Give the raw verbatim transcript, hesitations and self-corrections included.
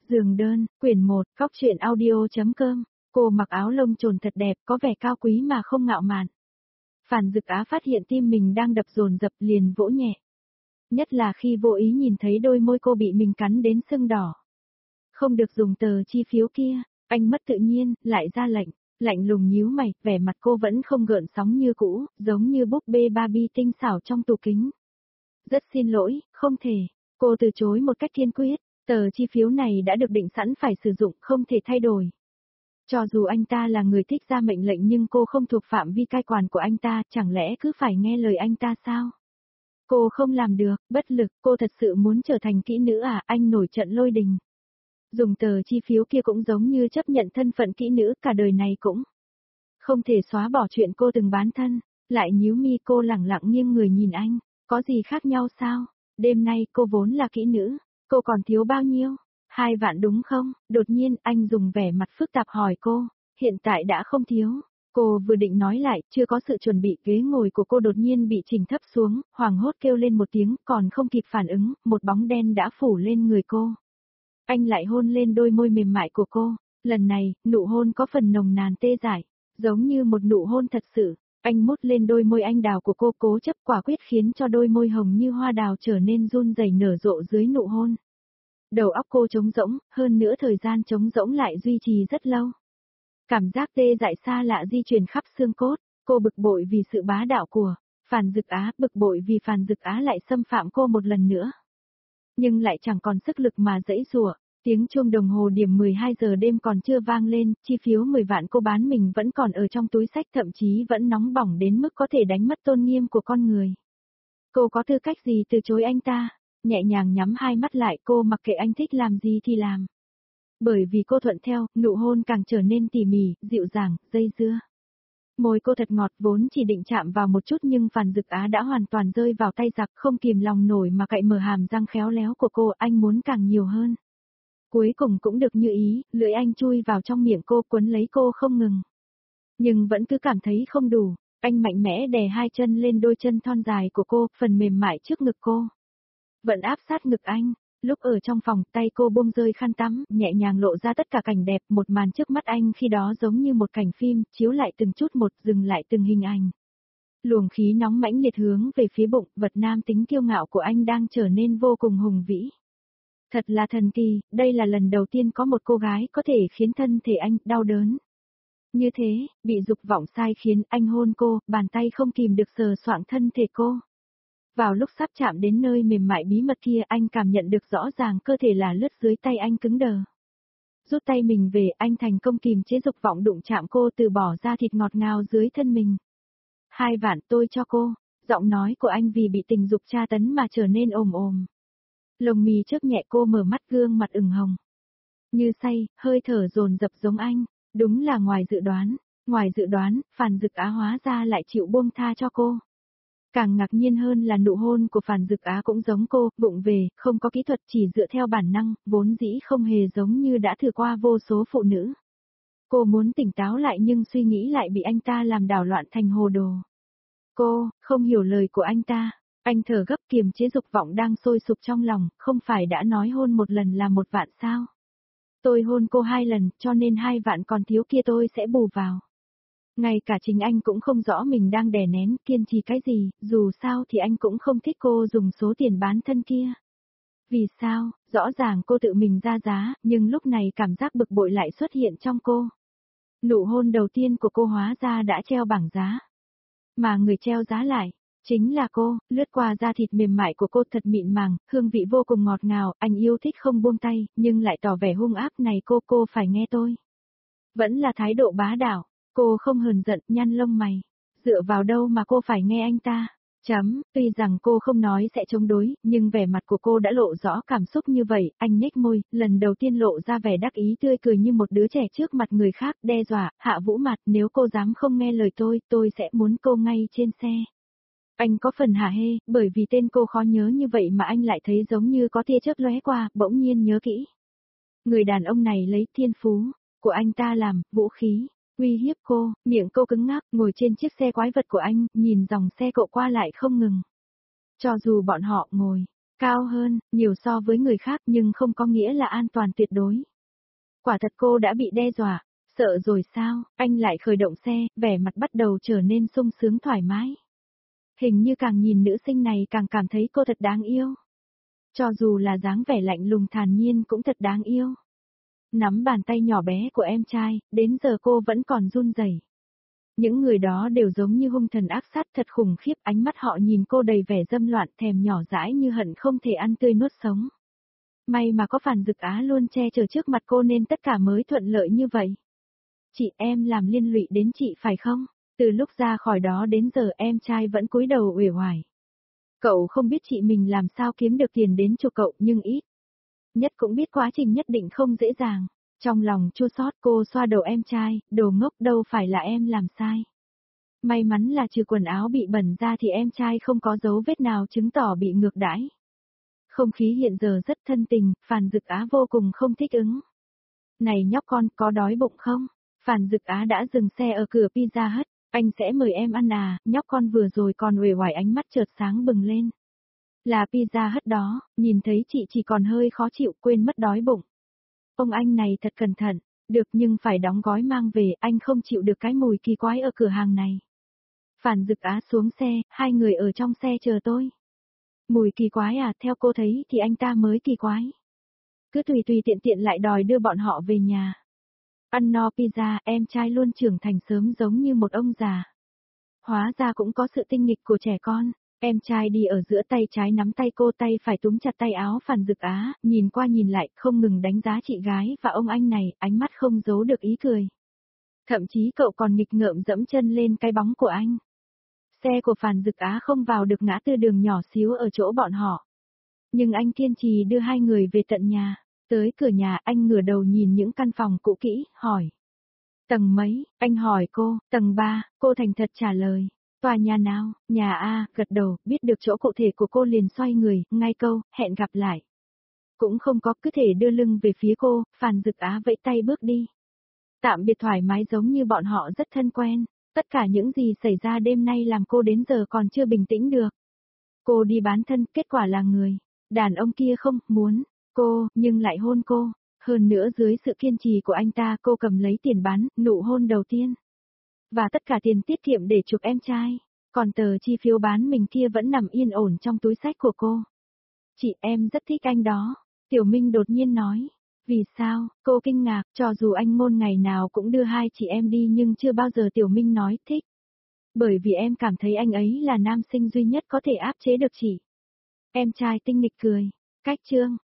Giường đơn, quyển một, Cóc truyện audio.com. Cô mặc áo lông trồn thật đẹp, có vẻ cao quý mà không ngạo mạn. Phàn Dực Á phát hiện tim mình đang đập dồn dập liền vỗ nhẹ. Nhất là khi vô ý nhìn thấy đôi môi cô bị mình cắn đến sưng đỏ. Không được dùng tờ chi phiếu kia, anh mất tự nhiên, lại ra lệnh, lạnh lùng nhíu mày, vẻ mặt cô vẫn không gợn sóng như cũ, giống như búp bê Barbie tinh xảo trong tủ kính. Rất xin lỗi, không thể, cô từ chối một cách kiên quyết. Tờ chi phiếu này đã được định sẵn phải sử dụng, không thể thay đổi. Cho dù anh ta là người thích ra mệnh lệnh nhưng cô không thuộc phạm vi cai quản của anh ta, chẳng lẽ cứ phải nghe lời anh ta sao? Cô không làm được, bất lực, cô thật sự muốn trở thành kỹ nữ à, anh nổi trận lôi đình. Dùng tờ chi phiếu kia cũng giống như chấp nhận thân phận kỹ nữ, cả đời này cũng không thể xóa bỏ chuyện cô từng bán thân. Lại nhíu mi, cô lẳng lặng nghiêng người nhìn anh, có gì khác nhau sao? Đêm nay cô vốn là kỹ nữ. Cô còn thiếu bao nhiêu? Hai vạn đúng không? Đột nhiên anh dùng vẻ mặt phức tạp hỏi cô, hiện tại đã không thiếu. Cô vừa định nói lại, chưa có sự chuẩn bị, ghế ngồi của cô đột nhiên bị chỉnh thấp xuống, hoảng hốt kêu lên một tiếng, còn không kịp phản ứng, một bóng đen đã phủ lên người cô. Anh lại hôn lên đôi môi mềm mại của cô, lần này, nụ hôn có phần nồng nàn tê dại, giống như một nụ hôn thật sự. Anh mút lên đôi môi anh đào của cô, cố chấp quả quyết khiến cho đôi môi hồng như hoa đào trở nên run rẩy nở rộ dưới nụ hôn. Đầu óc cô trống rỗng, hơn nữa thời gian trống rỗng lại duy trì rất lâu. Cảm giác tê dại xa lạ di chuyển khắp xương cốt, cô bực bội vì sự bá đạo của Phàn Dực Á, bực bội vì Phàn Dực Á lại xâm phạm cô một lần nữa. Nhưng lại chẳng còn sức lực mà giãy giụa. Tiếng chuông đồng hồ điểm mười hai giờ đêm còn chưa vang lên, chi phiếu mười vạn cô bán mình vẫn còn ở trong túi xách, thậm chí vẫn nóng bỏng đến mức có thể đánh mất tôn nghiêm của con người. Cô có tư cách gì từ chối anh ta? Nhẹ nhàng nhắm hai mắt lại, cô mặc kệ anh thích làm gì thì làm. Bởi vì cô thuận theo, nụ hôn càng trở nên tỉ mỉ, dịu dàng, dây dưa. Môi cô thật ngọt, vốn chỉ định chạm vào một chút nhưng Phàn Dực Á đã hoàn toàn rơi vào tay giặc, không kìm lòng nổi mà cạy mở hàm răng khéo léo của cô, anh muốn càng nhiều hơn. Cuối cùng cũng được như ý, lưỡi anh chui vào trong miệng cô, quấn lấy cô không ngừng. Nhưng vẫn cứ cảm thấy không đủ, anh mạnh mẽ đè hai chân lên đôi chân thon dài của cô, phần mềm mại trước ngực cô. Vẫn áp sát ngực anh, lúc ở trong phòng, tay cô buông rơi khăn tắm, nhẹ nhàng lộ ra tất cả cảnh đẹp, một màn trước mắt anh khi đó giống như một cảnh phim, chiếu lại từng chút một, dừng lại từng hình ảnh. Luồng khí nóng mãnh liệt hướng về phía bụng, vật nam tính kiêu ngạo của anh đang trở nên vô cùng hùng vĩ. Thật là thần kỳ, đây là lần đầu tiên có một cô gái có thể khiến thân thể anh đau đớn. Như thế, bị dục vọng sai khiến anh hôn cô, bàn tay không kìm được sờ soạng thân thể cô. Vào lúc sắp chạm đến nơi mềm mại bí mật kia, anh cảm nhận được rõ ràng cơ thể là lướt dưới tay anh cứng đờ. Rút tay mình về, anh thành công kìm chế dục vọng đụng chạm cô, từ bỏ ra thịt ngọt ngào dưới thân mình. Hai vạn tôi cho cô, giọng nói của anh vì bị tình dục tra tấn mà trở nên ồm ồm. Lồng mì chớp nhẹ, cô mở mắt, gương mặt ửng hồng. Như say, hơi thở dồn dập giống anh, đúng là ngoài dự đoán, ngoài dự đoán, Phàn Dực Á hóa ra lại chịu buông tha cho cô. Càng ngạc nhiên hơn là nụ hôn của Phàn Dực Á cũng giống cô, vụng về, không có kỹ thuật, chỉ dựa theo bản năng, vốn dĩ không hề giống như đã thử qua vô số phụ nữ. Cô muốn tỉnh táo lại nhưng suy nghĩ lại bị anh ta làm đảo loạn thành hồ đồ. Cô, không hiểu lời của anh ta. Anh thở gấp kiềm chế dục vọng đang sôi sục trong lòng, không phải đã nói hôn một lần là một vạn sao? Tôi hôn cô hai lần, cho nên hai vạn còn thiếu kia tôi sẽ bù vào. Ngay cả chính anh cũng không rõ mình đang đè nén, kiên trì cái gì, dù sao thì anh cũng không thích cô dùng số tiền bán thân kia. Vì sao, rõ ràng cô tự mình ra giá, nhưng lúc này cảm giác bực bội lại xuất hiện trong cô. Nụ hôn đầu tiên của cô hóa ra đã treo bảng giá. Mà người treo giá lại, chính là cô, lướt qua da thịt mềm mại của cô thật mịn màng, hương vị vô cùng ngọt ngào, anh yêu thích không buông tay, nhưng lại tỏ vẻ hung ác này, cô, cô phải nghe tôi. Vẫn là thái độ bá đạo, cô không hờn giận, nhăn lông mày. Dựa vào đâu mà cô phải nghe anh ta? Chấm, tuy rằng cô không nói sẽ chống đối, nhưng vẻ mặt của cô đã lộ rõ cảm xúc như vậy, anh nhếch môi, lần đầu tiên lộ ra vẻ đắc ý tươi cười như một đứa trẻ trước mặt người khác, đe dọa, hạ vũ mặt, nếu cô dám không nghe lời tôi, tôi sẽ muốn cô ngay trên xe. Anh có phần hả hê, bởi vì tên cô khó nhớ như vậy mà anh lại thấy giống như có tia chớp lóe qua, bỗng nhiên nhớ kỹ. Người đàn ông này lấy thiên phú của anh ta làm vũ khí, uy hiếp cô, miệng cô cứng ngắc, ngồi trên chiếc xe quái vật của anh, nhìn dòng xe cộ qua lại không ngừng. Cho dù bọn họ ngồi Cao hơn, nhiều so với người khác nhưng không có nghĩa là an toàn tuyệt đối. Quả thật cô đã bị đe dọa, sợ rồi sao, anh lại khởi động xe, vẻ mặt bắt đầu trở nên sung sướng thoải mái. Hình như càng nhìn nữ sinh này càng cảm thấy cô thật đáng yêu. Cho dù là dáng vẻ lạnh lùng thản nhiên cũng thật đáng yêu. Nắm bàn tay nhỏ bé của em trai, đến giờ cô vẫn còn run rẩy. Những người đó đều giống như hung thần ác sát thật khủng khiếp, ánh mắt họ nhìn cô đầy vẻ dâm loạn thèm nhỏ dãi như hận không thể ăn tươi nuốt sống. May mà có Phản Dực Á luôn che chở trước mặt cô nên tất cả mới thuận lợi như vậy. Chị em làm liên lụy đến chị phải không? Từ lúc ra khỏi đó đến giờ em trai vẫn cúi đầu uể oải. Cậu không biết chị mình làm sao kiếm được tiền đến cho cậu nhưng ít. Nhất cũng biết quá trình nhất định không dễ dàng. Trong lòng chua xót cô xoa đầu em trai, đồ ngốc đâu phải là em làm sai. May mắn là trừ quần áo bị bẩn ra thì em trai không có dấu vết nào chứng tỏ bị ngược đãi. Không khí hiện giờ rất thân tình, Phản Dực Á vô cùng không thích ứng. Này nhóc con, có đói bụng không? Phản Dực Á đã dừng xe ở cửa Pizza Hut, anh sẽ mời em ăn à, nhóc con vừa rồi còn uể oải ánh mắt chợt sáng bừng lên. Là Pizza Hut đó, nhìn thấy chị chỉ còn hơi khó chịu quên mất đói bụng. Ông anh này thật cẩn thận, được nhưng phải đóng gói mang về, anh không chịu được cái mùi kỳ quái ở cửa hàng này. Phản Dực Á xuống xe, hai người ở trong xe chờ tôi. Mùi kỳ quái à, theo cô thấy thì anh ta mới kỳ quái. Cứ tùy tùy tiện tiện lại đòi đưa bọn họ về nhà. Ăn no pizza, em trai luôn trưởng thành sớm giống như một ông già. Hóa ra cũng có sự tinh nghịch của trẻ con. Em trai đi ở giữa tay trái nắm tay cô, tay phải túm chặt tay áo Phản Dực Á, nhìn qua nhìn lại, không ngừng đánh giá chị gái và ông anh này, ánh mắt không giấu được ý cười. Thậm chí cậu còn nghịch ngợm dẫm chân lên cái bóng của anh. Xe của Phản Dực Á không vào được ngã tư đường nhỏ xíu ở chỗ bọn họ. Nhưng anh kiên trì đưa hai người về tận nhà. Tới cửa nhà anh ngửa đầu nhìn những căn phòng cũ kỹ, hỏi. Tầng mấy, anh hỏi cô, tầng ba, cô thành thật trả lời. Tòa nhà nào, nhà A, gật đầu, biết được chỗ cụ thể của cô liền xoay người, ngay câu, hẹn gặp lại. Cũng không có, cứ thể đưa lưng về phía cô, Phản Dực Á vẫy tay bước đi. Tạm biệt thoải mái giống như bọn họ rất thân quen. Tất cả những gì xảy ra đêm nay làm cô đến giờ còn chưa bình tĩnh được. Cô đi bán thân, kết quả là người. Đàn ông kia không muốn cô, nhưng lại hôn cô. Hơn nữa dưới sự kiên trì của anh ta cô cầm lấy tiền bán, nụ hôn đầu tiên. Và tất cả tiền tiết kiệm để chụp em trai. Còn tờ chi phiếu bán mình kia vẫn nằm yên ổn trong túi xách của cô. Chị em rất thích anh đó. Tiểu Minh đột nhiên nói. Vì sao, cô kinh ngạc, cho dù anh Ngôn ngày nào cũng đưa hai chị em đi nhưng chưa bao giờ Tiểu Minh nói thích. Bởi vì em cảm thấy anh ấy là nam sinh duy nhất có thể áp chế được chị. Em trai tinh nghịch cười. Cách chương.